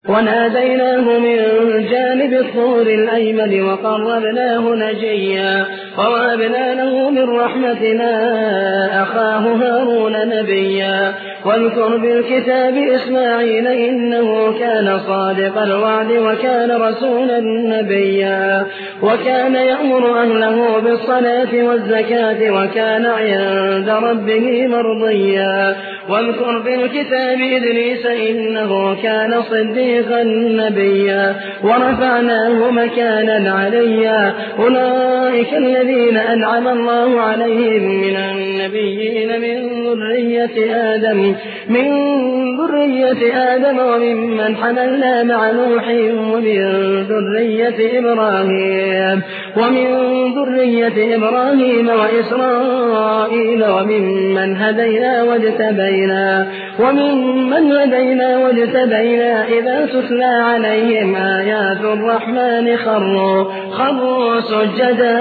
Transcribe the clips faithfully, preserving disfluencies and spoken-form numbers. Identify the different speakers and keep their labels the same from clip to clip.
Speaker 1: وناديناه من جانب الطور الأيمن وقربناه نجيا ووهبنا له من رحمتنا أخاه هارون نبيا واذكر بالكتاب إسماعيل إنه كان صادق الوعد وكان رسولا نبيا وكان يأمر أهله بالصلاة والزكاة وكان عند ربه مرضيا واذكر بالكتاب إدريس إنه كان صديقا نبيا ورفعناه مكانا عليا أولئك الذين أنعم الله عليهم من النبيين من ذرية آدم من ذرية آدم وممن حملنا مع نوح ومن ذرية إبراهيم ومن ذرية إبراهيم وإسرائيل وممن هدينا واجتبينا وممن هدينا واجتبينا إذا تتلى عليهم آيات الرحمن خروا خروا سجدا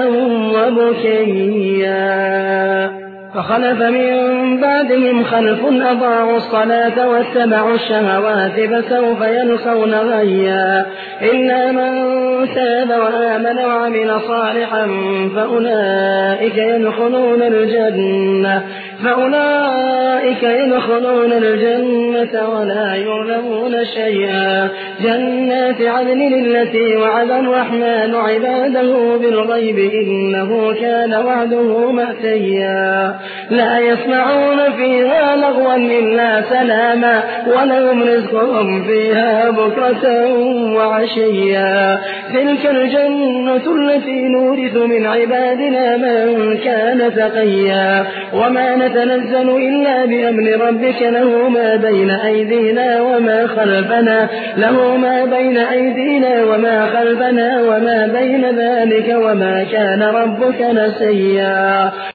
Speaker 1: وبكيا فخلف من بعدهم خلف أضاعوا الصلاة واتبعوا الشهوات فسوف يلقون غيا إلا من تاب وآمن وعمل صالحا فأولئك يدخلون الجنة فأولئك يدخلون الجنة ولا يظلمون شيئا جنات عدن التي وعد الرحمن عباده بالغيب إنه كان وعده مأتيا لا يسمعون فيها لغوا إلا سلاما ولهم رزقهم فيها بكرة وعشيا تلك الجنة التي نورث من عبادنا من كان تقيا وما نتنزل إلا بأمر ربك له ما بين أيدينا وما خلفنا له ما بين أيدينا وما خلفنا وما بين ذلك وما كان ربك نسيا.